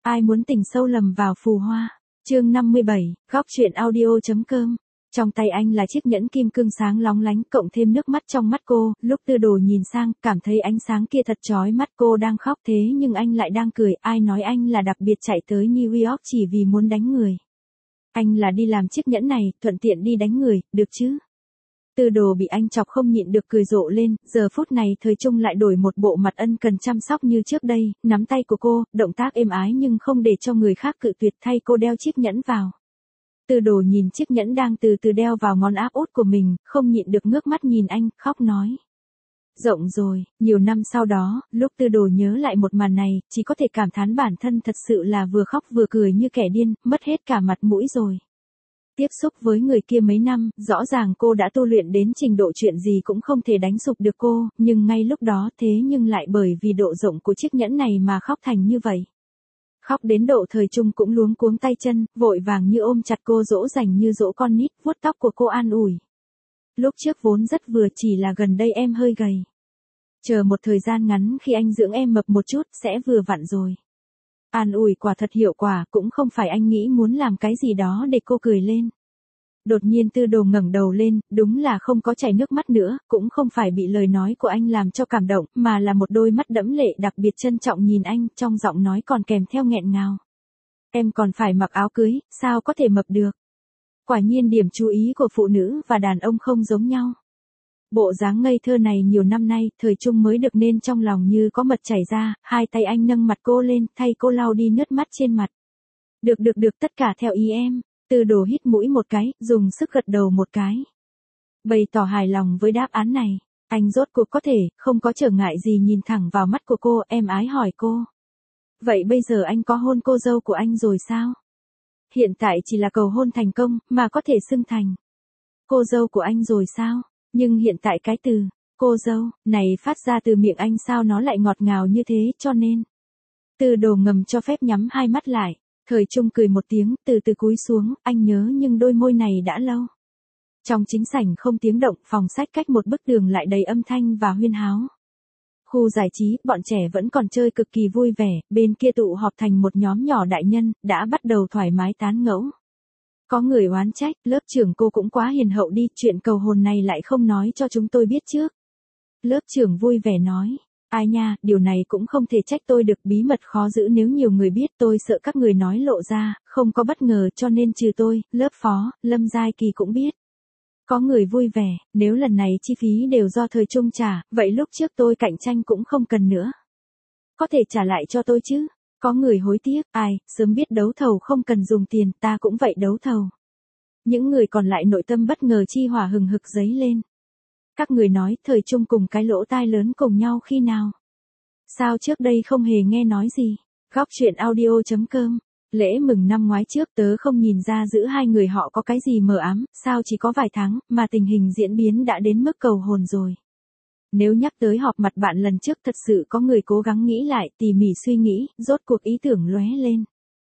Ai muốn tình sâu lầm vào phù hoa. Chương 57, góc truyện audio.com. Trong tay anh là chiếc nhẫn kim cương sáng lóng lánh cộng thêm nước mắt trong mắt cô, lúc Tư Đồ nhìn sang, cảm thấy ánh sáng kia thật chói mắt. Cô đang khóc thế nhưng anh lại đang cười, ai nói anh là đặc biệt chạy tới New York chỉ vì muốn đánh người. Anh là đi làm chiếc nhẫn này, thuận tiện đi đánh người, được chứ? Tư Đồ bị anh chọc không nhịn được cười rộ lên, giờ phút này Thời Trung lại đổi một bộ mặt ân cần chăm sóc như trước đây, nắm tay của cô, động tác êm ái nhưng không để cho người khác cự tuyệt, thay cô đeo chiếc nhẫn vào. Tư Đồ nhìn chiếc nhẫn đang từ từ đeo vào ngón áp út của mình, không nhịn được ngước mắt nhìn anh, khóc nói. Rộng rồi, nhiều năm sau đó, lúc Tư Đồ nhớ lại một màn này, chỉ có thể cảm thán bản thân thật sự là vừa khóc vừa cười như kẻ điên, mất hết cả mặt mũi rồi. Tiếp xúc với người kia mấy năm, rõ ràng cô đã tu luyện đến trình độ chuyện gì cũng không thể đánh sụp được cô, nhưng ngay lúc đó thế nhưng lại bởi vì độ rộng của chiếc nhẫn này mà khóc thành như vậy. Khóc đến độ Thời Trung cũng luống cuống tay chân, vội vàng như ôm chặt cô dỗ dành như dỗ con nít, vuốt tóc của cô an ủi. Lúc trước vốn rất vừa, chỉ là gần đây em hơi gầy. Chờ một thời gian ngắn khi anh dưỡng em mập một chút sẽ vừa vặn rồi. An ủi quả thật hiệu quả, cũng không phải anh nghĩ muốn làm cái gì đó để cô cười lên. Đột nhiên Tư Đồ ngẩng đầu lên, đúng là không có chảy nước mắt nữa, cũng không phải bị lời nói của anh làm cho cảm động, mà là một đôi mắt đẫm lệ đặc biệt trân trọng nhìn anh, trong giọng nói còn kèm theo nghẹn ngào. Em còn phải mặc áo cưới, sao có thể mập được? Quả nhiên điểm chú ý của phụ nữ và đàn ông không giống nhau. Bộ dáng ngây thơ này nhiều năm nay, Thời Trung mới được nên trong lòng như có mật chảy ra, hai tay anh nâng mặt cô lên, thay cô lau đi nước mắt trên mặt. Được, tất cả theo ý em. Tư Đồ hít mũi một cái, dùng sức gật đầu một cái. Bày tỏ hài lòng với đáp án này, anh rốt cuộc có thể, không có trở ngại gì nhìn thẳng vào mắt của cô, em ái hỏi cô. Vậy bây giờ anh có hôn cô dâu của anh rồi sao? Hiện tại chỉ là cầu hôn thành công, mà có thể xưng thành cô dâu của anh rồi sao? Nhưng hiện tại cái từ, cô dâu, này phát ra từ miệng anh sao nó lại ngọt ngào như thế, cho nên. Tư Đồ ngầm cho phép nhắm hai mắt lại. Thời Trung cười một tiếng, từ từ cúi xuống, anh nhớ nhưng đôi môi này đã lâu. Trong chính sảnh không tiếng động, phòng sách cách một bức tường lại đầy âm thanh và huyên háo. Khu giải trí, bọn trẻ vẫn còn chơi cực kỳ vui vẻ, bên kia tụ họp thành một nhóm nhỏ đại nhân, đã bắt đầu thoải mái tán ngẫu. Có người oán trách, lớp trưởng cô cũng quá hiền hậu đi, chuyện cầu hôn này lại không nói cho chúng tôi biết trước. Lớp trưởng vui vẻ nói. Ai nha, điều này cũng không thể trách tôi được, bí mật khó giữ nếu nhiều người biết, tôi sợ các người nói lộ ra, không có bất ngờ cho nên trừ tôi, lớp phó, Lâm Giai Kỳ cũng biết. Có người vui vẻ, nếu lần này chi phí đều do Thời Trung trả, vậy lúc trước tôi cạnh tranh cũng không cần nữa. Có thể trả lại cho tôi chứ? Có người hối tiếc, ai, sớm biết đấu thầu không cần dùng tiền, ta cũng vậy đấu thầu. Những người còn lại nội tâm bất ngờ chi hỏa hừng hực dấy lên. Các người nói Thời Trung cùng cái lỗ tai lớn cùng nhau khi nào? Sao trước đây không hề nghe nói gì? Góc truyện audio.com. Lễ mừng năm ngoái trước tớ không nhìn ra giữa hai người họ có cái gì mờ ám, sao chỉ có vài tháng, mà tình hình diễn biến đã đến mức cầu hồn rồi. Nếu nhắc tới họp mặt bạn lần trước thật sự có người cố gắng nghĩ lại, tỉ mỉ suy nghĩ, rốt cuộc ý tưởng lóe lên.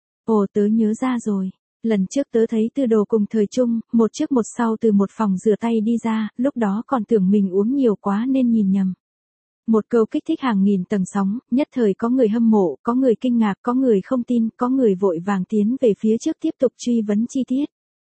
Ồ tớ nhớ ra rồi. Lần trước tớ thấy Tư Đồ cùng Thời Trung, một trước một sau từ một phòng rửa tay đi ra, lúc đó còn tưởng mình uống nhiều quá nên nhìn nhầm. Một câu kích thích hàng nghìn tầng sóng, nhất thời có người hâm mộ, có người kinh ngạc, có người không tin, có người vội vàng tiến về phía trước tiếp tục truy vấn chi tiết.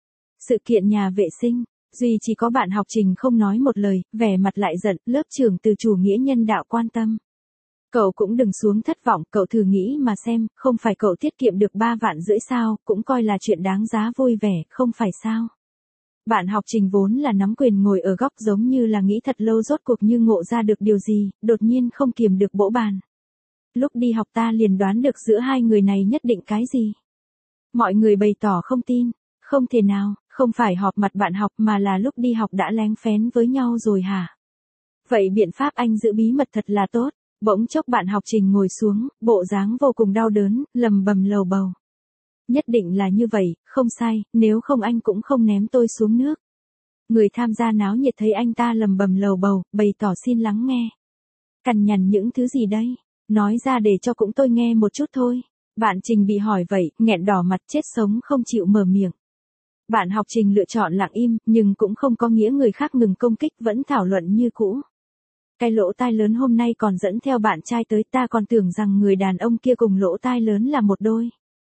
Sự kiện nhà vệ sinh, duy chỉ có bạn học Trình không nói một lời, vẻ mặt lại giận, lớp trưởng từ chủ nghĩa nhân đạo quan tâm. Cậu cũng đừng xuống thất vọng, cậu thử nghĩ mà xem, không phải cậu tiết kiệm được 3,5 vạn sao, cũng coi là chuyện đáng giá vui vẻ, không phải sao. Bạn học Trình vốn là nắm quyền ngồi ở góc giống như là nghĩ thật lâu rốt cuộc như ngộ ra được điều gì, đột nhiên không kiềm được bỗ bàn. Lúc đi học ta liền đoán được giữa hai người này nhất định cái gì. Mọi người bày tỏ không tin, không thể nào, không phải họp mặt bạn học mà là lúc đi học đã lén phén với nhau rồi hả? Vậy biện pháp anh giữ bí mật thật là tốt. Bỗng chốc bạn học Trình ngồi xuống, bộ dáng vô cùng đau đớn, lầm bầm lầu bầu. Nhất định là như vậy, không sai, nếu không anh cũng không ném tôi xuống nước. Người tham gia náo nhiệt thấy anh ta lầm bầm lầu bầu, bày tỏ xin lắng nghe. Cằn nhằn những thứ gì đây? Nói ra để cho cũng tôi nghe một chút thôi. Bạn Trình bị hỏi vậy, nghẹn đỏ mặt chết sống không chịu mở miệng. Bạn học Trình lựa chọn lặng im, nhưng cũng không có nghĩa người khác ngừng công kích, vẫn thảo luận như cũ. Cái lỗ tai lớn hôm nay còn dẫn theo bạn trai tới, ta còn tưởng rằng người đàn ông kia cùng lỗ tai lớn là một đôi.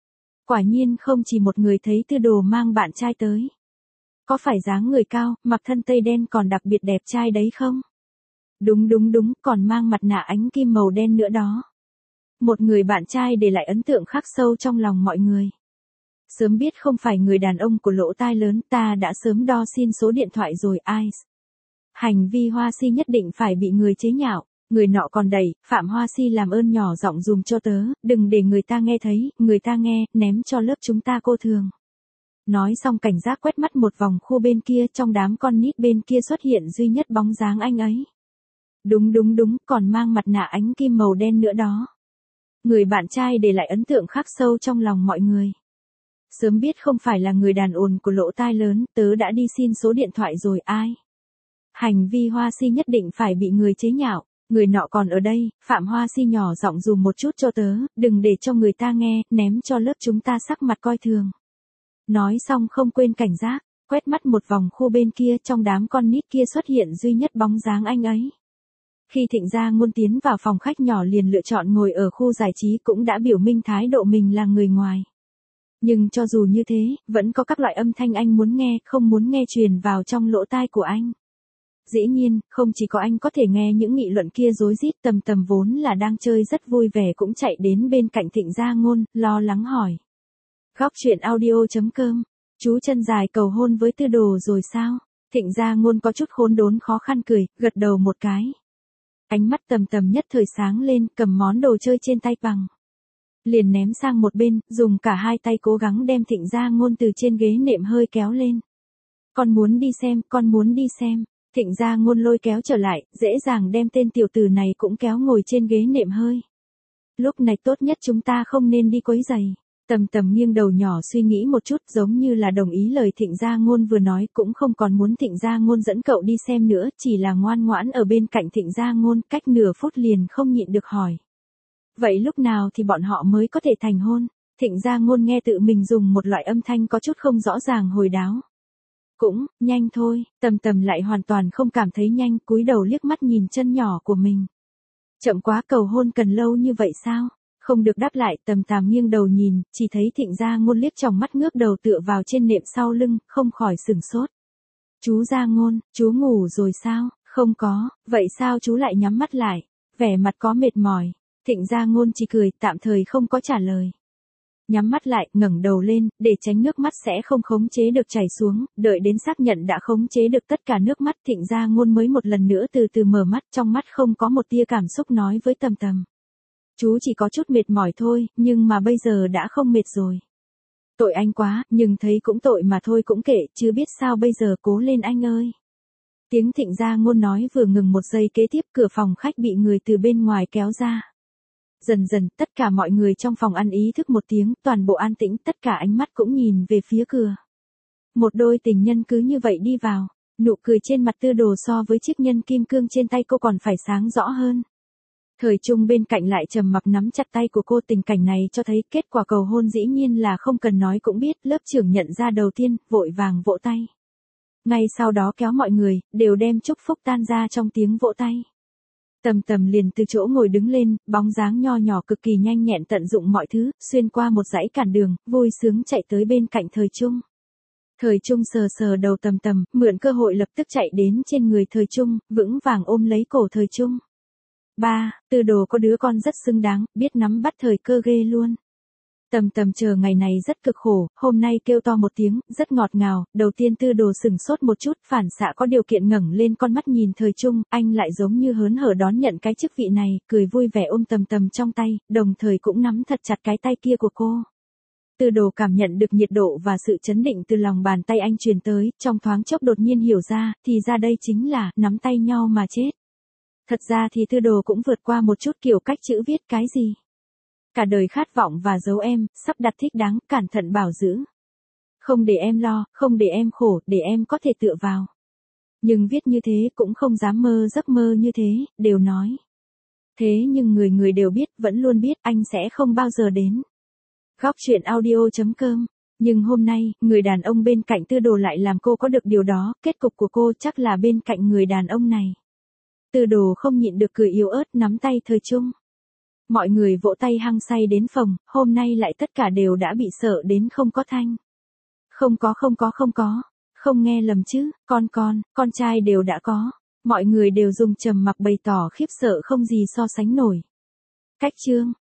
Quả nhiên không chỉ một người thấy Tư Đồ mang bạn trai tới. Có phải dáng người cao, mặc thân tây đen còn đặc biệt đẹp trai đấy không? Đúng, còn mang mặt nạ ánh kim màu đen nữa đó. Một người bạn trai để lại ấn tượng khắc sâu trong lòng mọi người. Sớm biết không phải người đàn ông của lỗ tai lớn, ta đã sớm đo xin số điện thoại rồi ai. Hành vi Hoa Si nhất định phải bị người chế nhạo. Người nọ còn đẩy, Phạm Hoa Si làm ơn nhỏ giọng dùm cho tớ, đừng để người ta nghe thấy, người ta nghe, ném cho lớp chúng ta cô thường. Nói xong cảnh giác quét mắt một vòng khu bên kia, trong đám con nít bên kia xuất hiện duy nhất bóng dáng anh ấy. Đúng, còn mang mặt nạ ánh kim màu đen nữa đó. Người bạn trai để lại ấn tượng khắc sâu trong lòng mọi người. Sớm biết không phải là người đàn ồn của lỗ tai lớn, tớ đã đi xin số điện thoại rồi ai. Hành vi Hoa Si nhất định phải bị người chế nhạo. Người nọ còn ở đây, Phạm Hoa Si nhỏ giọng dùm một chút cho tớ, đừng để cho người ta nghe, ném cho lớp chúng ta sắc mặt coi thường. Nói xong không quên cảnh giác, quét mắt một vòng khu bên kia, trong đám con nít kia xuất hiện duy nhất bóng dáng anh ấy. Khi Thịnh Gia Ngôn tiến vào phòng khách nhỏ liền lựa chọn ngồi ở khu giải trí, cũng đã biểu minh thái độ mình là người ngoài. Nhưng cho dù như thế, vẫn có các loại âm thanh anh muốn nghe, không muốn nghe truyền vào trong lỗ tai của anh. Dĩ nhiên, không chỉ có anh có thể nghe những nghị luận kia rối rít, Tầm vốn là đang chơi rất vui vẻ cũng chạy đến bên cạnh Thịnh Gia Ngôn, lo lắng hỏi. Góc truyện audio.com, chú chân dài cầu hôn với Tư Đồ rồi sao? Thịnh Gia Ngôn có chút khốn đốn khó khăn cười, gật đầu một cái. Ánh mắt Tầm nhất thời sáng lên, cầm món đồ chơi trên tay bằng. Liền ném sang một bên, dùng cả hai tay cố gắng đem Thịnh Gia Ngôn từ trên ghế nệm hơi kéo lên. Con muốn đi xem. Thịnh Gia Ngôn lôi kéo trở lại, dễ dàng đem tên tiểu tử này cũng kéo ngồi trên ghế nệm hơi. Lúc này tốt nhất chúng ta không nên đi quấy rầy. Tầm nghiêng đầu nhỏ suy nghĩ một chút, giống như là đồng ý lời Thịnh Gia Ngôn vừa nói, cũng không còn muốn Thịnh Gia Ngôn dẫn cậu đi xem nữa, chỉ là ngoan ngoãn ở bên cạnh Thịnh Gia Ngôn, cách nửa phút liền không nhịn được hỏi. Vậy lúc nào thì bọn họ mới có thể thành hôn? Thịnh Gia Ngôn nghe tự mình dùng một loại âm thanh có chút không rõ ràng hồi đáo. Cũng, nhanh thôi, Tầm lại hoàn toàn không cảm thấy nhanh, cúi đầu liếc mắt nhìn chân nhỏ của mình. Chậm quá, cầu hôn cần lâu như vậy sao? Không được đáp lại, Tầm nghiêng đầu nhìn, chỉ thấy Thịnh Gia Ngôn liếc tròng mắt ngước đầu tựa vào trên nệm sau lưng, không khỏi sửng sốt. Chú Gia Ngôn, chú ngủ rồi sao? Không có, vậy sao chú lại nhắm mắt lại? Vẻ mặt có mệt mỏi. Thịnh Gia Ngôn chỉ cười, tạm thời không có trả lời. Nhắm mắt lại, ngẩng đầu lên, để tránh nước mắt sẽ không khống chế được chảy xuống, đợi đến xác nhận đã khống chế được tất cả nước mắt, Thịnh Gia Ngôn mới một lần nữa từ từ mở mắt, trong mắt không có một tia cảm xúc nói với Tầm. Chú chỉ có chút mệt mỏi thôi, nhưng mà bây giờ đã không mệt rồi. Tội anh quá, nhưng thấy cũng tội mà thôi cũng kệ, chứ biết sao bây giờ, cố lên anh ơi. Tiếng Thịnh Gia Ngôn nói vừa ngừng một giây kế tiếp, cửa phòng khách bị người từ bên ngoài kéo ra. Dần dần, tất cả mọi người trong phòng ăn ý thức một tiếng, toàn bộ an tĩnh, tất cả ánh mắt cũng nhìn về phía cửa. Một đôi tình nhân cứ như vậy đi vào, nụ cười trên mặt Tư Đồ so với chiếc nhân kim cương trên tay cô còn phải sáng rõ hơn. Thời Trung bên cạnh lại trầm mặc nắm chặt tay của cô, tình cảnh này cho thấy kết quả cầu hôn dĩ nhiên là không cần nói cũng biết, lớp trưởng nhận ra đầu tiên, vội vàng vỗ tay. Ngay sau đó kéo mọi người, đều đem chúc phúc tan ra trong tiếng vỗ tay. Tầm liền từ chỗ ngồi đứng lên, bóng dáng nho nhỏ cực kỳ nhanh nhẹn tận dụng mọi thứ, xuyên qua một dãy cản đường, vui sướng chạy tới bên cạnh Thời Trung. Thời Trung sờ đầu Tầm, mượn cơ hội lập tức chạy đến trên người Thời Trung, vững vàng ôm lấy cổ Thời Trung. Ba, Tư Đồ có đứa con rất xứng đáng, biết nắm bắt thời cơ ghê luôn. Tầm chờ ngày này rất cực khổ, hôm nay kêu to một tiếng, rất ngọt ngào, đầu tiên Tư Đồ sừng sốt một chút, phản xạ có điều kiện ngẩng lên con mắt nhìn Thời Trung, anh lại giống như hớn hở đón nhận cái chức vị này, cười vui vẻ ôm Tầm trong tay, đồng thời cũng nắm thật chặt cái tay kia của cô. Tư Đồ cảm nhận được nhiệt độ và sự chấn định từ lòng bàn tay anh truyền tới, trong thoáng chốc đột nhiên hiểu ra, thì ra đây chính là nắm tay nhau mà chết. Thật ra thì Tư Đồ cũng vượt qua một chút kiểu cách chữ viết cái gì. Cả đời khát vọng và giấu em, sắp đặt thích đáng, cẩn thận bảo giữ. Không để em lo, không để em khổ, để em có thể tựa vào. Nhưng viết như thế cũng không dám mơ giấc mơ như thế, đều nói. Thế nhưng người đều biết, vẫn luôn biết, anh sẽ không bao giờ đến. Góc truyện audio.com. Nhưng hôm nay, người đàn ông bên cạnh Tư Đồ lại làm cô có được điều đó, kết cục của cô chắc là bên cạnh người đàn ông này. Tư Đồ không nhịn được cười yếu ớt nắm tay Thời Trung. Mọi người vỗ tay hăng say đến phòng, hôm nay lại tất cả đều đã bị sợ đến không có thanh. Không có. Không nghe lầm chứ, con trai đều đã có. Mọi người đều dùng trầm mặc bày tỏ khiếp sợ không gì so sánh nổi. Cách chương